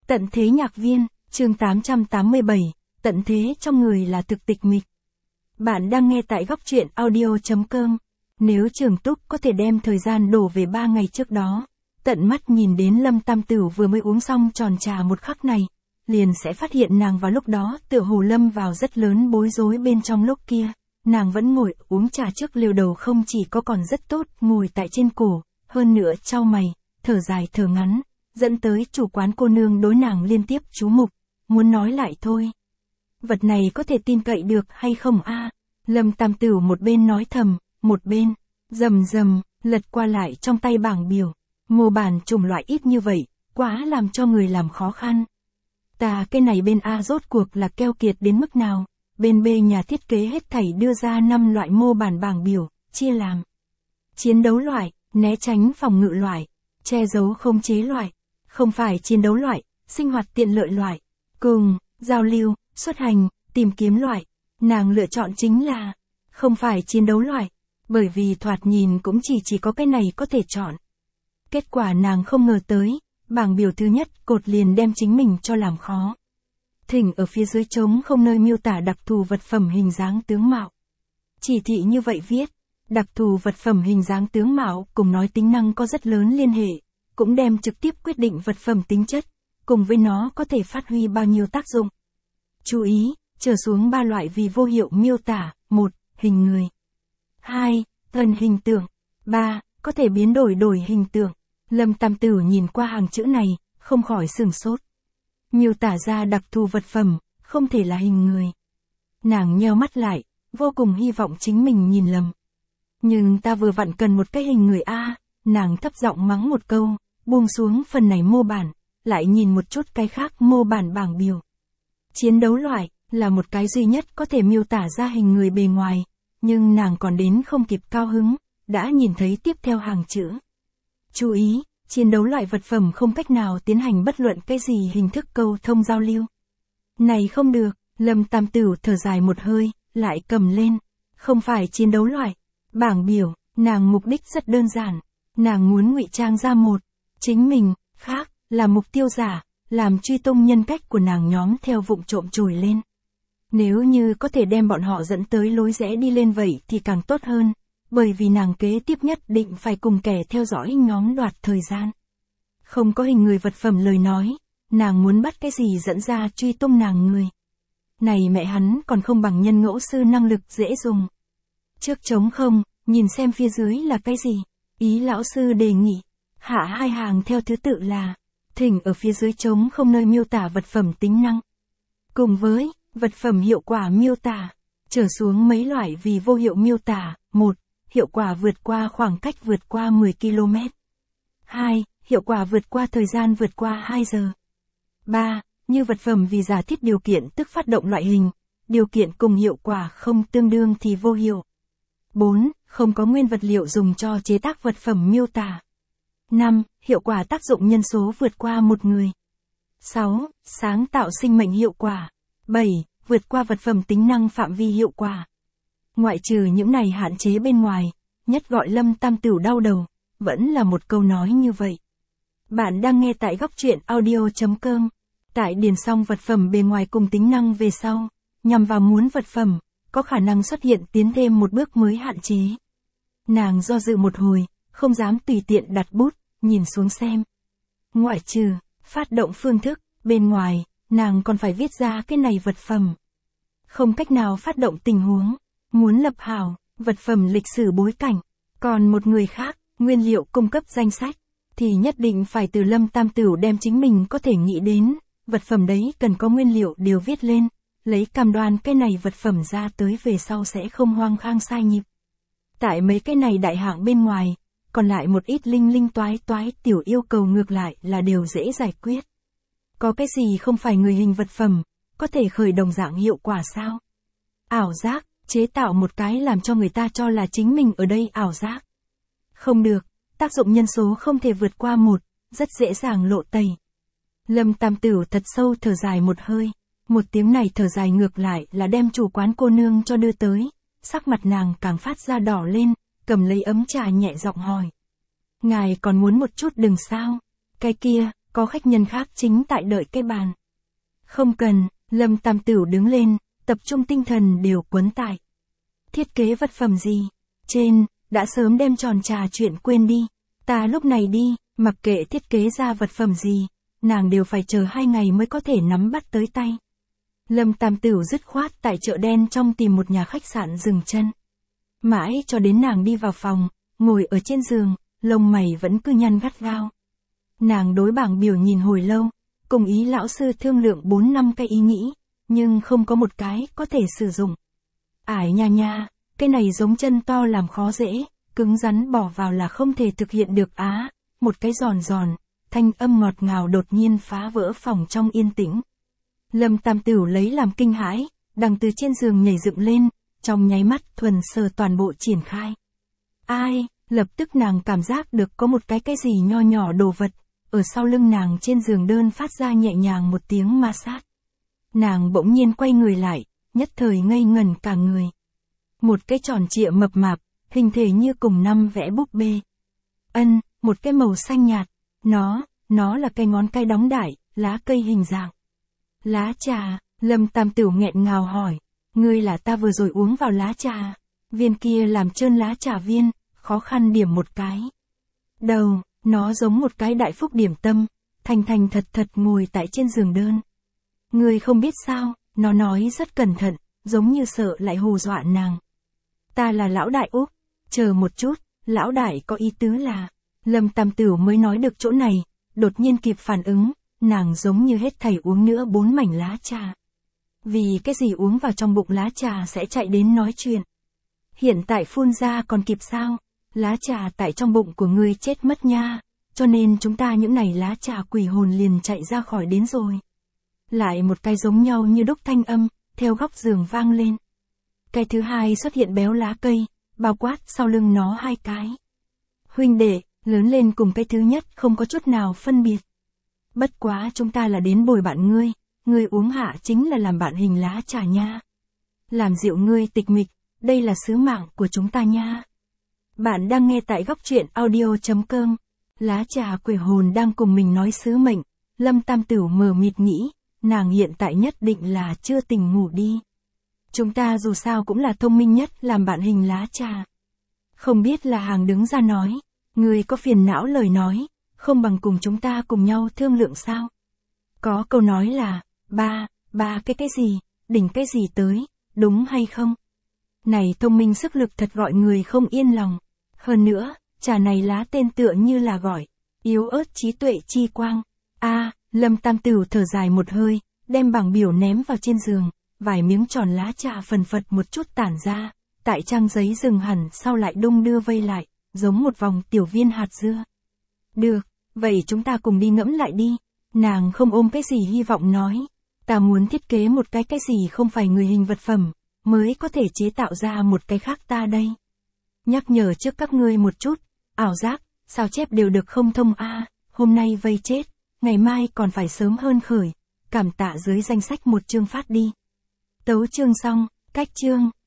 Tận thế nhạc viên, chương 887, tận thế trong người là thực tịch mịch. Bạn đang nghe tại góc truyện audio.com. Nếu Trường Túc có thể đem thời gian đổ về 3 ngày trước đó, tận mắt nhìn đến Lâm Tam Tửu vừa mới uống xong tròn trà một khắc này, liền sẽ phát hiện nàng vào lúc đó tựa hồ lâm vào rất lớn bối rối bên trong lúc kia. Nàng vẫn ngồi uống trà trước liều đầu không chỉ có còn rất tốt ngồi tại trên cổ, hơn nữa chau mày, thở dài thở ngắn, dẫn tới chủ quán cô nương đối nàng liên tiếp chú mục, muốn nói lại thôi. Vật này có thể tin cậy được hay không a? Lâm Tam Tửu một bên nói thầm, một bên, rầm rầm, lật qua lại trong tay bảng biểu. Mô bản chủng loại ít như vậy, quá làm cho người làm khó khăn. Cái này bên A rốt cuộc là keo kiệt đến mức nào? Bên B nhà thiết kế hết thảy đưa ra 5 loại mô bản bảng biểu, chia làm chiến đấu loại, né tránh phòng ngự loại, che giấu không chế loại, không phải chiến đấu loại, sinh hoạt tiện lợi loại, cùng, giao lưu, xuất hành, tìm kiếm loại. Nàng lựa chọn chính là không phải chiến đấu loại, bởi vì thoạt nhìn cũng chỉ có cái này có thể chọn. Kết quả nàng không ngờ tới, bảng biểu thứ nhất cột liền đem chính mình cho làm khó. Thỉnh ở phía dưới trống không nơi miêu tả đặc thù vật phẩm hình dáng tướng mạo. Chỉ thị như vậy viết, đặc thù vật phẩm hình dáng tướng mạo cùng nói tính năng có rất lớn liên hệ, cũng đem trực tiếp quyết định vật phẩm tính chất, cùng với nó có thể phát huy bao nhiêu tác dụng. Chú ý, trở xuống 3 loại vì vô hiệu miêu tả: 1. Hình người. 2. Thân hình tượng. 3. Có thể biến đổi hình tượng. Lâm Tam Tửu nhìn qua hàng chữ này, không khỏi sửng sốt. Miêu tả ra đặc thù vật phẩm, không thể là hình người. Nàng nheo mắt lại, vô cùng hy vọng chính mình nhìn lầm. Nhưng ta vừa vặn cần một cái hình người a, nàng thấp giọng mắng một câu, buông xuống phần này mô bản, lại nhìn một chút cái khác mô bản bảng biểu. Chiến đấu loại, là một cái duy nhất có thể miêu tả ra hình người bề ngoài, nhưng nàng còn đến không kịp cao hứng, đã nhìn thấy tiếp theo hàng chữ. Chú ý, chiến đấu loại vật phẩm không cách nào tiến hành bất luận cái gì hình thức câu thông giao lưu. Này không được, Lâm Tam Tửu thở dài một hơi, lại cầm lên. Không phải chiến đấu loại. Bảng biểu, nàng mục đích rất đơn giản. Nàng muốn ngụy trang ra một, chính mình, khác, là mục tiêu giả, làm truy tung nhân cách của nàng nhóm theo vụng trộm trồi lên. Nếu như có thể đem bọn họ dẫn tới lối rẽ đi lên vậy thì càng tốt hơn. Bởi vì nàng kế tiếp nhất định phải cùng kẻ theo dõi nhóm đoạt thời gian. Không có hình người vật phẩm lời nói, nàng muốn bắt cái gì dẫn ra truy tung nàng người. Này mẹ hắn còn không bằng nhân ngẫu sư năng lực dễ dùng. Trước trống không, nhìn xem phía dưới là cái gì. Ý lão sư đề nghị, hạ 2 hàng theo thứ tự là, thỉnh ở phía dưới trống không nơi miêu tả vật phẩm tính năng. Cùng với, vật phẩm hiệu quả miêu tả, trở xuống mấy loại vì vô hiệu miêu tả. 1. Hiệu quả vượt qua khoảng cách vượt qua 10 km. 2. Hiệu quả vượt qua thời gian vượt qua 2 giờ. 3. Như vật phẩm vì giả thiết điều kiện tức phát động loại hình, điều kiện cùng hiệu quả không tương đương thì vô hiệu. 4. Không có nguyên vật liệu dùng cho chế tác vật phẩm miêu tả. 5. Hiệu quả tác dụng nhân số vượt qua một người. 6. Sáng tạo sinh mệnh hiệu quả. 7. Vượt qua vật phẩm tính năng phạm vi hiệu quả. Ngoại trừ những này hạn chế bên ngoài, nhất gọi Lâm Tam Tửu đau đầu, vẫn là một câu nói như vậy. Bạn đang nghe tại góc truyện audio.com. Tại điền xong vật phẩm bề ngoài cùng tính năng về sau, nhằm vào muốn vật phẩm, có khả năng xuất hiện tiến thêm một bước mới hạn chế. Nàng do dự một hồi, không dám tùy tiện đặt bút, nhìn xuống xem. Ngoại trừ, phát động phương thức, bên ngoài, nàng còn phải viết ra cái này vật phẩm. Không cách nào phát động tình huống. Muốn lập hảo, vật phẩm lịch sử bối cảnh, còn một người khác, nguyên liệu cung cấp danh sách, thì nhất định phải từ Lâm Tam Tửu đem chính mình có thể nghĩ đến, vật phẩm đấy cần có nguyên liệu đều viết lên, lấy cam đoan cái này vật phẩm ra tới về sau sẽ không hoang khang sai nhịp. Tại mấy cái này đại hạng bên ngoài, còn lại một ít linh toái tiểu yêu cầu ngược lại là đều dễ giải quyết. Có cái gì không phải người hình vật phẩm, có thể khởi đồng dạng hiệu quả sao? Ảo giác. Chế tạo một cái làm cho người ta cho là chính mình ở đây ảo giác. Không được, tác dụng nhân số không thể vượt qua 1, rất dễ dàng lộ tẩy. Lâm Tam Tửu thật sâu thở dài một hơi, một tiếng này thở dài ngược lại là đem chủ quán cô nương cho đưa tới, sắc mặt nàng càng phát ra đỏ lên, cầm lấy ấm trà nhẹ giọng hỏi. Ngài còn muốn một chút đừng sao? Cái kia, có khách nhân khác chính tại đợi cái bàn. Không cần, Lâm Tam Tửu đứng lên, tập trung tinh thần đều quấn tại. Thiết kế vật phẩm gì? Trên, đã sớm đem tròn trà chuyện quên đi. Ta lúc này đi, mặc kệ thiết kế ra vật phẩm gì, nàng đều phải chờ 2 ngày mới có thể nắm bắt tới tay. Lâm Tam Tửu dứt khoát tại chợ đen trong tìm một nhà khách sạn dừng chân. Mãi cho đến nàng đi vào phòng, ngồi ở trên giường, lông mày vẫn cứ nhăn gắt gao. Nàng đối bảng biểu nhìn hồi lâu, cùng ý lão sư thương lượng 4-5 cái ý nghĩ, nhưng không có một cái có thể sử dụng. Ải nha nha, cái này giống chân to làm khó dễ, cứng rắn bỏ vào là không thể thực hiện được á. Một cái giòn giòn, thanh âm ngọt ngào đột nhiên phá vỡ phòng trong yên tĩnh. Lâm Tam Tửu lấy làm kinh hãi, đằng từ trên giường nhảy dựng lên, trong nháy mắt thuần sờ toàn bộ triển khai. Ai, lập tức nàng cảm giác được có một cái gì nho nhỏ đồ vật, ở sau lưng nàng trên giường đơn phát ra nhẹ nhàng một tiếng ma sát. Nàng bỗng nhiên quay người lại, nhất thời ngây ngẩn cả người. Một cái tròn trịa mập mạp, hình thể như cùng năm vẽ búp bê. Một cái màu xanh nhạt, nó là cây ngón cây đóng đại, lá cây hình dạng. Lá trà, Lâm Tam Tửu nghẹn ngào hỏi, ngươi là ta vừa rồi uống vào lá trà. Viên kia làm trơn lá trà viên, khó khăn điểm một cái. Đầu, nó giống một cái đại phúc điểm tâm, thành thành thật thật ngồi tại trên giường đơn. Ngươi không biết sao, nó nói rất cẩn thận, giống như sợ lại hù dọa nàng. Ta là lão đại Úc, chờ một chút, lão đại có ý tứ là, Lâm Tam Tửu mới nói được chỗ này, đột nhiên kịp phản ứng, nàng giống như hết thảy uống nữa 4 mảnh lá trà. Vì cái gì uống vào trong bụng lá trà sẽ chạy đến nói chuyện. Hiện tại phun ra còn kịp sao, lá trà tại trong bụng của ngươi chết mất nha, cho nên chúng ta những này lá trà quỷ hồn liền chạy ra khỏi đến rồi. Lại một cái giống nhau như đúc thanh âm, theo góc giường vang lên. Cái thứ hai xuất hiện béo lá cây, bao quát sau lưng nó 2 cái. Huynh đệ, lớn lên cùng cái thứ nhất không có chút nào phân biệt. Bất quá chúng ta là đến bồi bạn ngươi uống hạ chính là làm bạn hình lá trà nha. Làm dịu ngươi tịch mịch, đây là sứ mạng của chúng ta nha. Bạn đang nghe tại góc truyện audio.com. Lá trà quỷ hồn đang cùng mình nói sứ mệnh, Lâm Tam Tửu mờ mịt nghĩ, nàng hiện tại nhất định là chưa tỉnh ngủ đi. Chúng ta dù sao cũng là thông minh nhất làm bạn hình lá trà. Không biết là hàng đứng ra nói, ngươi có phiền não lời nói, không bằng cùng chúng ta cùng nhau thương lượng sao? Có câu nói là, ba cái gì, đỉnh cái gì tới, đúng hay không? Này thông minh sức lực thật gọi người không yên lòng. Hơn nữa, trà này lá tên tựa như là gọi, yếu ớt trí tuệ chi quang. Lâm Tam Tửu thở dài một hơi, đem bảng biểu ném vào trên giường, vài miếng tròn lá trà phần phật một chút tản ra, tại trang giấy dừng hẳn sau lại đung đưa vây lại, giống một vòng tiểu viên hạt dưa. Được, vậy chúng ta cùng đi ngẫm lại đi. Nàng không ôm cái gì hy vọng nói, ta muốn thiết kế một cái gì không phải người hình vật phẩm, mới có thể chế tạo ra một cái khác ta đây. Nhắc nhở trước các ngươi một chút, ảo giác, sao chép đều được không thông hôm nay vây chết, ngày mai còn phải sớm hơn khởi, cảm tạ dưới danh sách một chương phát đi. Tấu chương xong, cách chương.